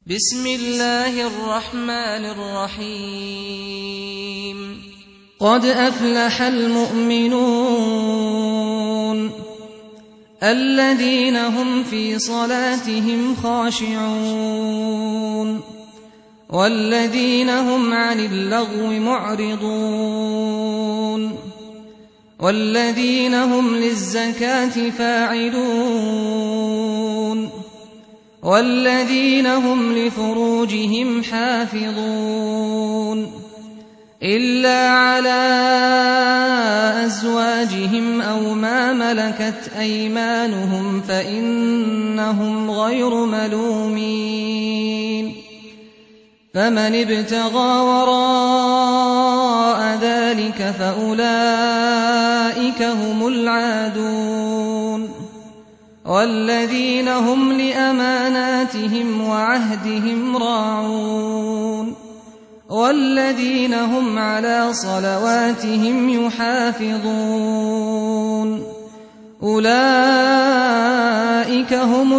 بسم الله الرحمن الرحيم قد أفلح المؤمنون الذين هم في صلاتهم خاشعون والذين هم عن اللغو معرضون والذين هم للزكاة فاعلون والذين هم لفروجهم حافظون إلا على أزواجهم أو ما ملكت أيمانهم فإنهم غير ملومين فمن ابتغى وراء ذلك فأولئك هم العادون والذين هم لأماناتهم وعهدهم راعون والذين هم على صلواتهم يحافظون أولئك هم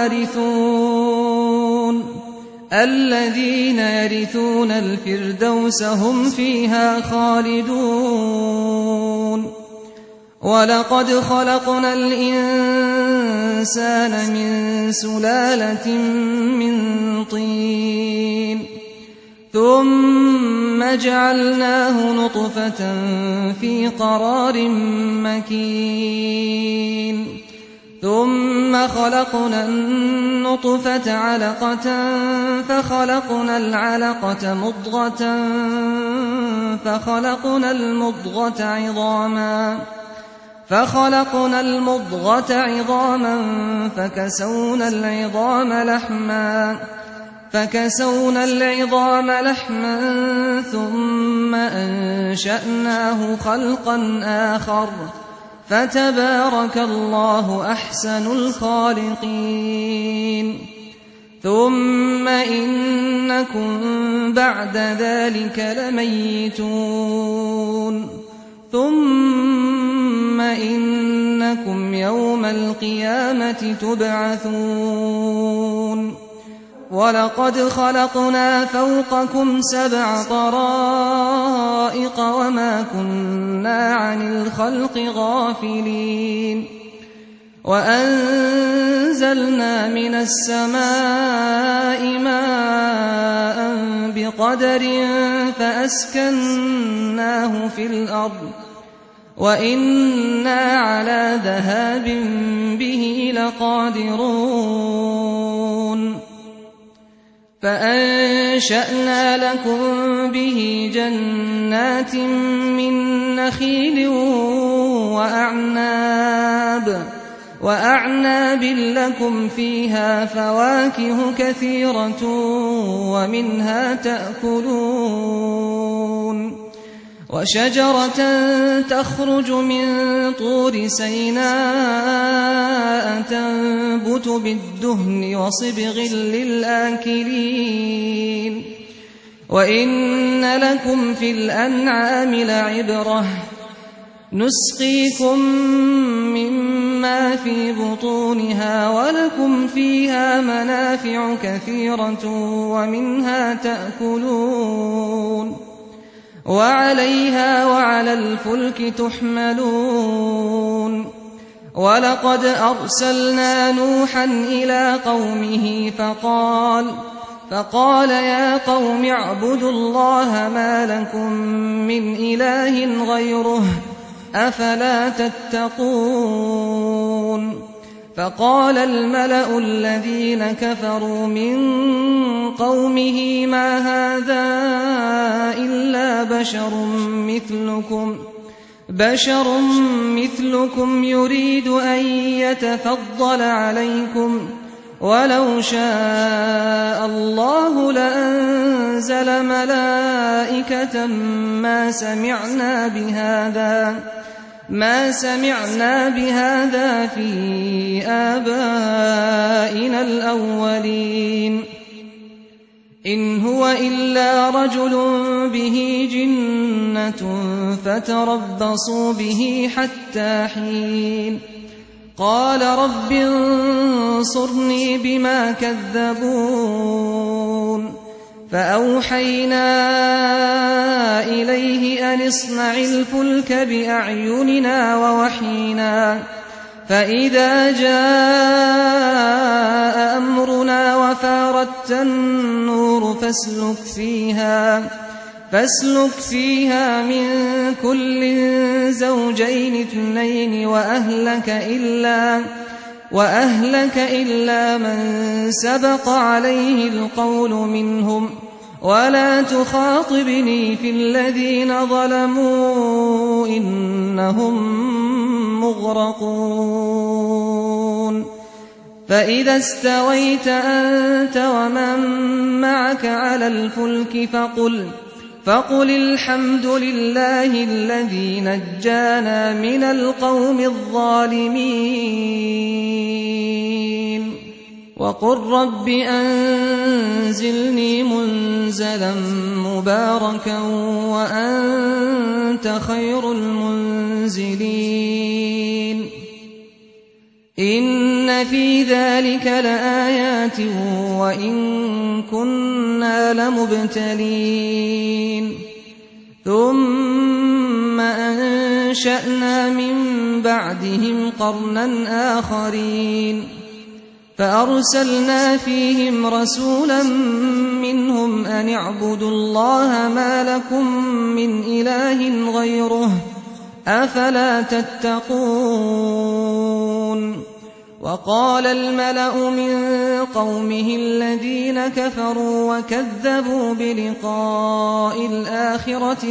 الوارثون الذين يرثون الفردوس هم فيها خالدون ولقد خلقنا الإنسان من سلالة من طين ثم جعلناه نطفة في قرار مكين ثم خلقنا النطفة علقة فخلقنا العلقة مضغة فخلقنا المضغة عظاما فكسونا العظام لحما ثم أنشأناه خلقا آخر فتبارك الله أحسن الخالقين ثم إنكم بعد ذلك لميتون ثم إنكم يوم القيامة تبعثون ولقد خلقنا فوقكم 7 طرائق وما كنا عن الخلق غافلين وأنزلنا من السماء ماء بقدر فأسكناه في الأرض وإنا على ذهاب به لقادرون فأنشأنا لكم به جنات من نخيل وأعناب لكم فيها فواكه كثيرة ومنها تأكلون وشجرة تخرج من طور سيناء تنبت بالدهن وصبغ للآكلين وإن لكم في الأنعام لعبرة نسقيكم مما في بطونها ولكم فيها منافع كثيرة ومنها تأكلون وعليها وعلى الفلك تحملون ولقد أرسلنا نوحا إلى قومه فقال يا قوم اعبدوا الله ما لكم من إله غيره أفلا تتقون فقال الملأ الذين كفروا من قومه ما هذا إلا بشر مثلكم يريد أن يتفضل عليكم ولو شاء الله لأنزل ملائكة ما سمعنا بهذا في آبائنا الأولين إن هو إلا رجل به جنة فتربصوا به حتى حين قال رب انصرني بما كذبون فأوحينا إليه أن اصنع الفلك بأعيننا ووحينا فإذا جاء أمرنا وفاردت النور فاسلك فيها من كل زوجين اثنين وأهلك إلا من سبق عليه القول منهم ولا تخاطبني في الذين ظلموا إنهم مغرقون فإذا استويت أنت ومن معك على الفلك فقل الحمد لله الذي نجانا من القوم الظالمين وقل رب أنزلني منزلا مباركا وأنت خير المنزلين إن في ذلك لآيات وإن كنا لمبتلين ثم أنشأنا من بعدهم قرنا آخرين فأرسلنا فيهم رسولا منهم أن اعبدوا الله ما لكم من إله غيره أفلا تتقون وقال الملأ من قومه الذين كفروا وكذبوا بلقاء الآخرة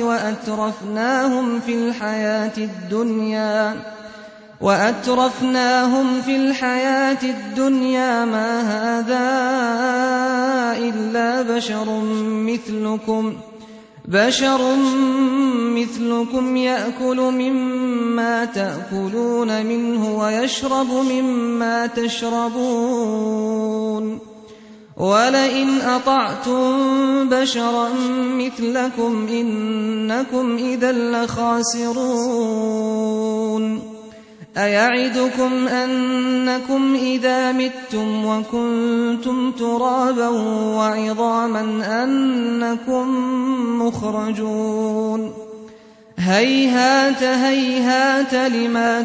وأترفناهم في الحياة الدنيا ما هذا إلا بشر مثلكم يأكل مما تأكلون منه ويشرب مما تشربون ولئن أطعتم بشرا مثلكم إنكم إذا لخاسرون أيعدكم أنكم إذا متم وكنتم ترابا وعظاما أنكم مخرجون هيهات هيهات لما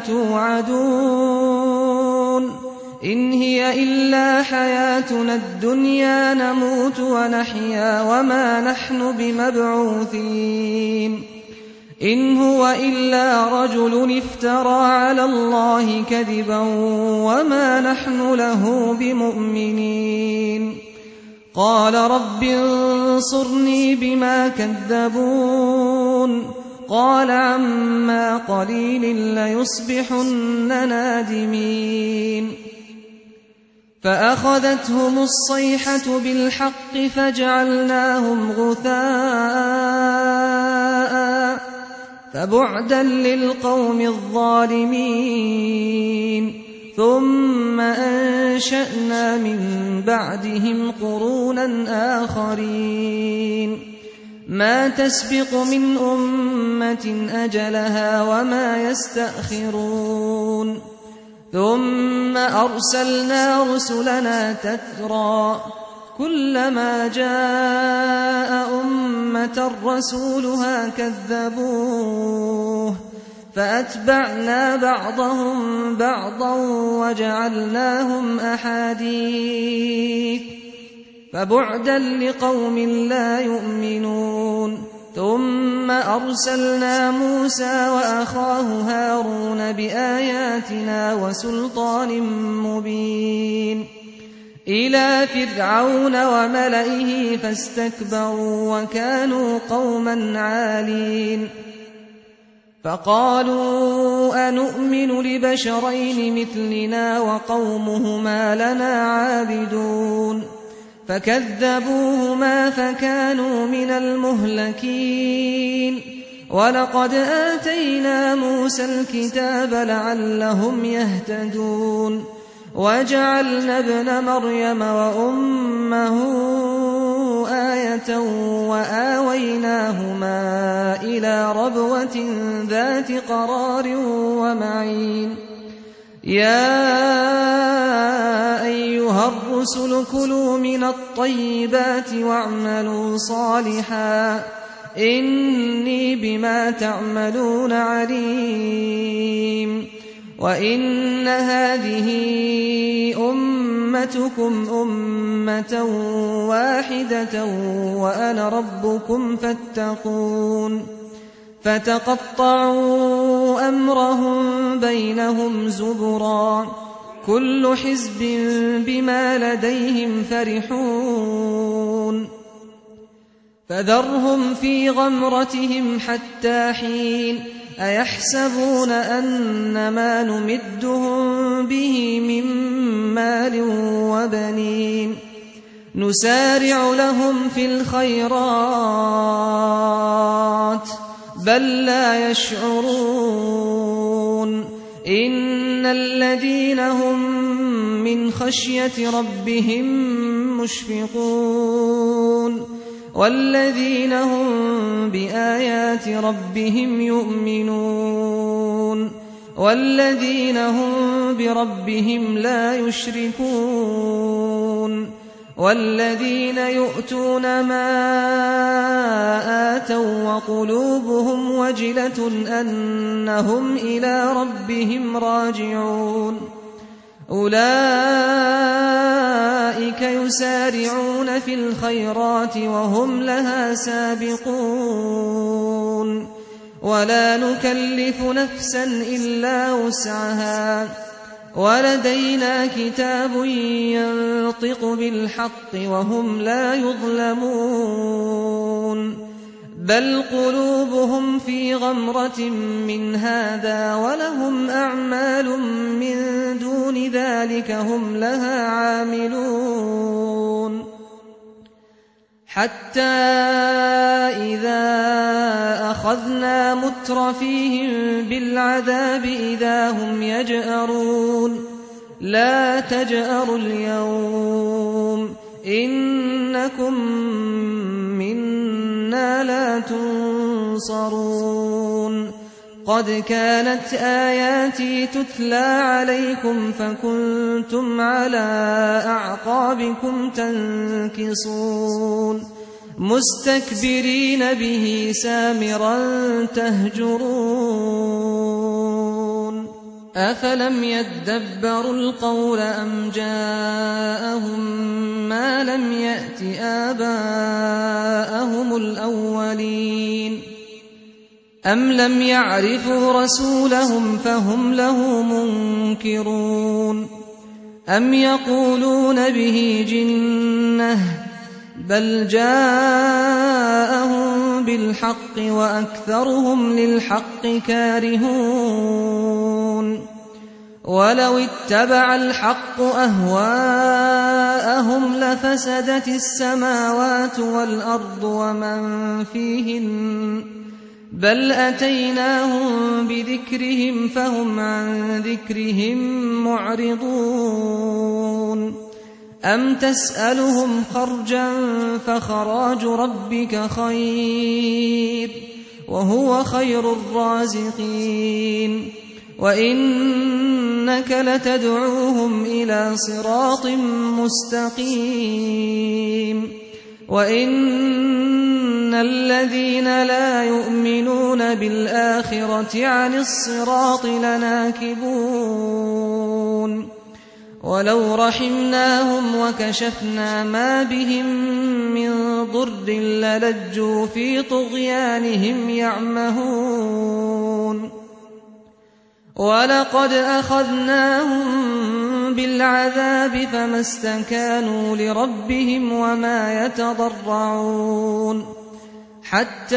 توعدون إن هي إلا حياتنا الدنيا نموت ونحيا وما نحن بمبعوثين إن هو إلا رجل افترى على الله كذبا وما نحن له بمؤمنين قال رب انصرني بما كذبون قال عما قليل ليصبحن نادمين فأخذتهم الصيحة بالحق فجعلناهم غثاء فبعدا للقوم الظالمين ثم أنشأنا من بعدهم قرونا آخرين ما تسبق من أمة أجلها وما يستأخرون ثم أرسلنا رسلنا تترى كلما جاء أمة رسولها كذبوه فأتبعنا بعضهم بعضا وجعلناهم أحاديث فبعدا لقوم لا يؤمنون ثم أرسلنا موسى وأخاه هارون بآياتنا وسلطان مبين إلى فرعون وملئه فاستكبروا وكانوا قوما عالين فقالوا أنؤمن لبشرين مثلنا وقومهما لنا عابدون فكذبوهما فكانوا من المهلكين ولقد آتينا موسى الكتاب لعلهم يهتدون وجعلنا ابن مريم وأمه آية وآويناهما إلى ربوة ذات قرار ومعين يا أيها الرسل كلوا من الطيبات الطيبات واعملوا صالحا إني بما تعملون عليم وإن هذه أمتكم أمة واحدة وأنا ربكم فاتقون فتقطعوا أمرهم بينهم زبرا كل حزب بما لديهم فرحون فذرهم في غمرتهم حتى حين أيحسبون أن ما نمدهم به من مال وبنين نسارع لهم في الخيرات بل لا يشعرون إن الذين هم من خشية ربهم مشفقون والذين هم بآيات ربهم يؤمنون والذين هم بربهم لا يشركون والذين يؤتون ما آتوا وقلوبهم وجلة أنهم إلى ربهم راجعون أولئك يسارعون في الخيرات وهم لها سابقون ولا نكلف نفسا إلا وسعها ولدينا كتاب ينطق بالحق وهم لا يظلمون بل قلوبهم في غمرة من هذا ولهم أعمال من دون ذلك هم لها عاملون حتى إذا أخذنا مترفيهم بالعذاب إذا هم يجأرون لا تجأروا اليوم إنكم منا لا تنصرون قد كانت آياتي تتلى عليكم فكنتم على أعقابكم تنكصون مستكبرين به سامرا تهجرون أفلم يدبروا القول أم جاءهم ما لم يأت آباءهم الأولين أم لم يعرفوا رسولهم فهم له منكرون أم يقولون به جنة بل جاءهم بالحق وأكثرهم للحق كارهون ولو اتبع الحق أهواءهم لفسدت السماوات والأرض ومن فيهن بل أتيناهم بذكرهم فهم عن ذكرهم معرضون أم تسألهم خرجا فخراج ربك خير وهو خير الرازقين وإنك لتدعوهم إلى صراط مستقيم وإن الذين لا يؤمنون بالآخرة عن الصراط لناكبون ولو رحمناهم وكشفنا ما بهم من ضر للجوا في طغيانهم يعمهون ولقد أخذناهم بالعذاب فما استكانوا لربهم وما يتضرعون حتى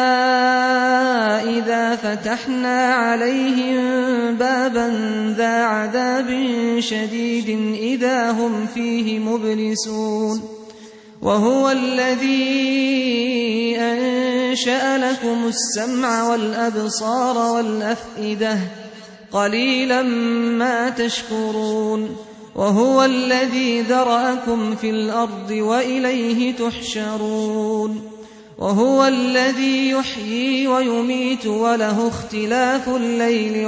إذا فتحنا عليهم بابا ذا عذاب شديد إذا هم فيه مبلسون وهو الذي أنشأ لكم السمع والأبصار والأفئدة قليلا ما تشكرون وهو الذي ذرأكم في الأرض وإليه تحشرون وهو الذي يحيي ويميت وله اختلاف الليل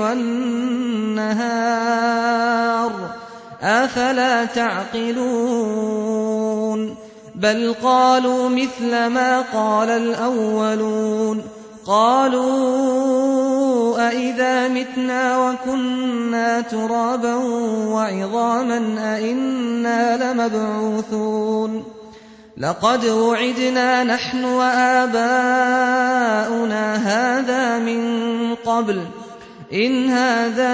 والنهار أفلا تعقلون بل قالوا مثل ما قال الأولون قالوا أئذا متنا وكنا ترابا وعظاما أئنا لمبعوثون لقد وعدنا نحن وآباؤنا هذا من قبل إن هذا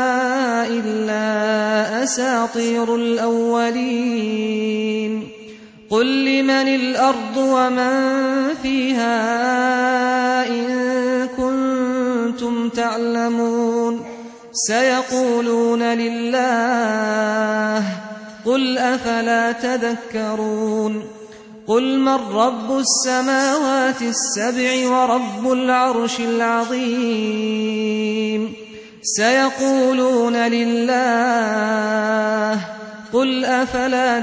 إلا أساطير الأولين قل لمن الأرض ومن فيها إن كنتم تعلمون سيقولون لله قل أفلا تذكرون قل من رب السماوات السبع ورب العرش العظيم سيقولون لله قل أفلا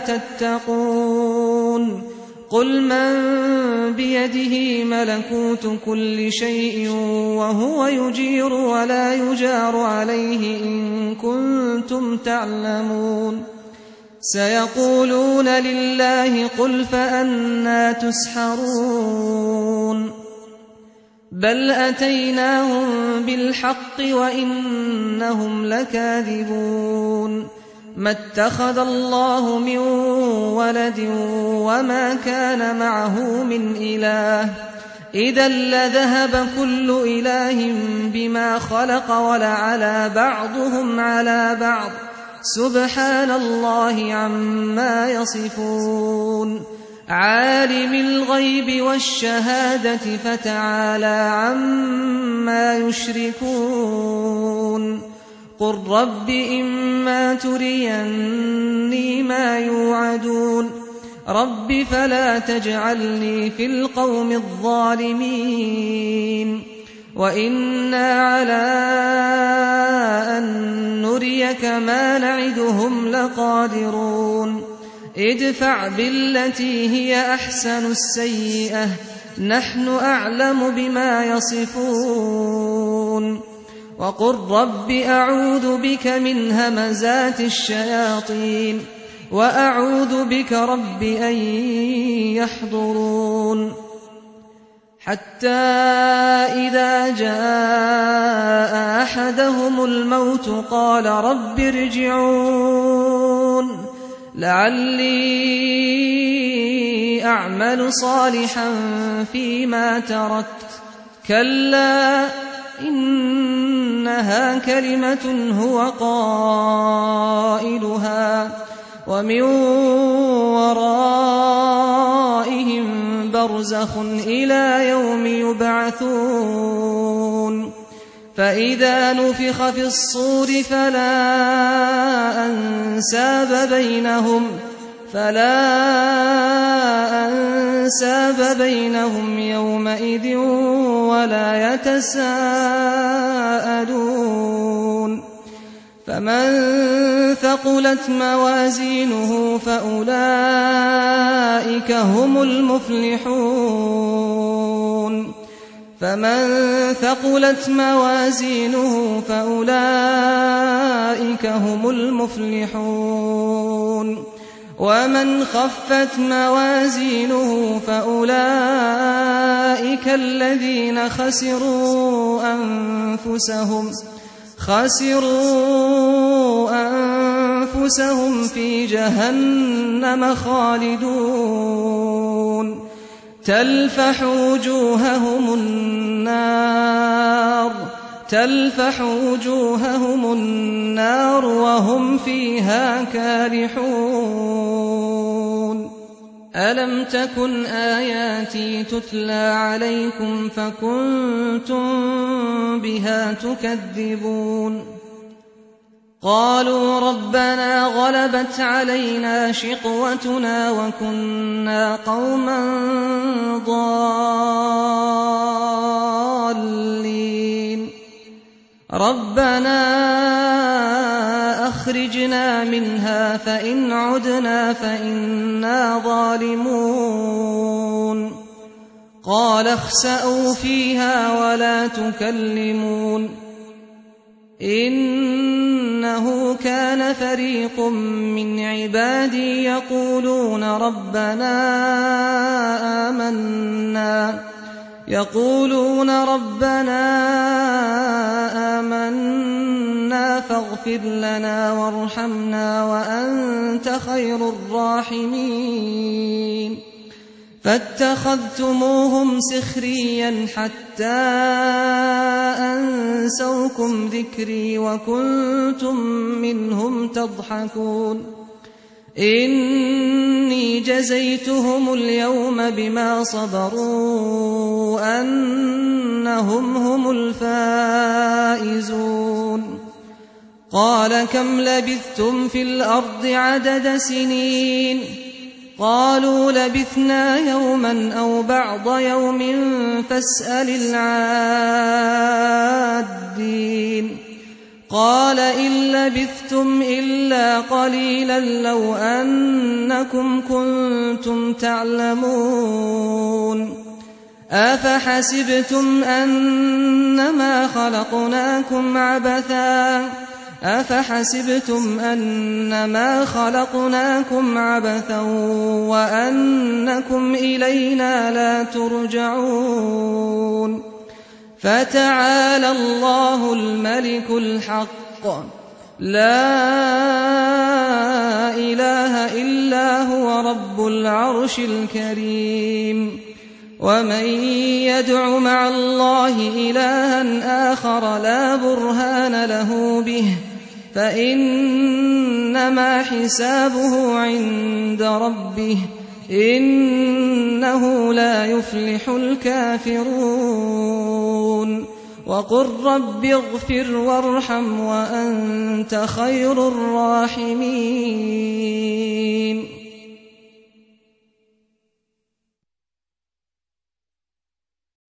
تتقون قل من بيده ملكوت كل شيء وهو يجير ولا يجار عليه إن كنتم تعلمون سيقولون لله قل فأنى تسحرون بل أتيناهم بالحق وإنهم لكاذبون ما اتخذ الله من ولد وما كان معه من إله إذا لذهب كل إله بما خلق ولعلى بعضهم على بعض سبحان الله عما يصفون عالم الغيب والشهادة فتعالى عما يشركون قل رب إما تريني ما يوعدون رب فلا تجعلني في القوم الظالمين وإنا على أن نريك ما نعدهم لقادرون ادفع بالتي هي أحسن السيئة نحن أعلم بما يصفون وقل رب أعوذ بك من همزات الشياطين وأعوذ بك رب أن يحضرون حتى إذا جاء أحدهم الموت قال رب ارجعون لعلي أعمل صالحا فيما تركت كلا إنها كلمة هو قائلها ومن ورائهم برزخ إلى يوم يبعثون فإذا نفخ في الصور فلا أنساب بينهم يومئذ ولا يتساءلون فمن ثقلت موازينه فأولئك هم المفلحون ومن خفت موازينه فأولئك الذين خسروا أنفسهم في جهنم خالدون تلفح وجوههم النار وهم فيها كالحون ألم تكن آياتي تتلى عليكم فكنتم بها تكذبون قالوا ربنا غلبت علينا شقوتنا وكنا قوما ضالين ربنا أخرجنا منها فإن عدنا فإنا ظالمون قال اخسأوا فيها ولا تكلمون إنه كان فريق من عبادي يقولون ربنا آمنا فاغفر لنا وارحمنا وأنت خير الراحمين فاتخذتموهم سخريا حتى أنسوكم ذكري وكنتم منهم تضحكون إني جزيتهم اليوم بما صبروا أنهم هم الفائزون قال كم لبثتم في الأرض عدد سنين قالوا لبثنا يوما أو بعض يوم فاسأل العادين قال إن لبثتم إلا قليلا لو أنكم كنتم تعلمون أفحسبتم أنما خلقناكم عبثا وأنكم إلينا لا ترجعون فتعالى الله الملك الحق لا إله إلا هو رب العرش الكريم ومن يدع مع الله إلها آخر لا برهان له به فإنما حسابه عند ربه إنه لا يفلح الكافرون وقل رب اغفر وارحم وأنت خير الراحمين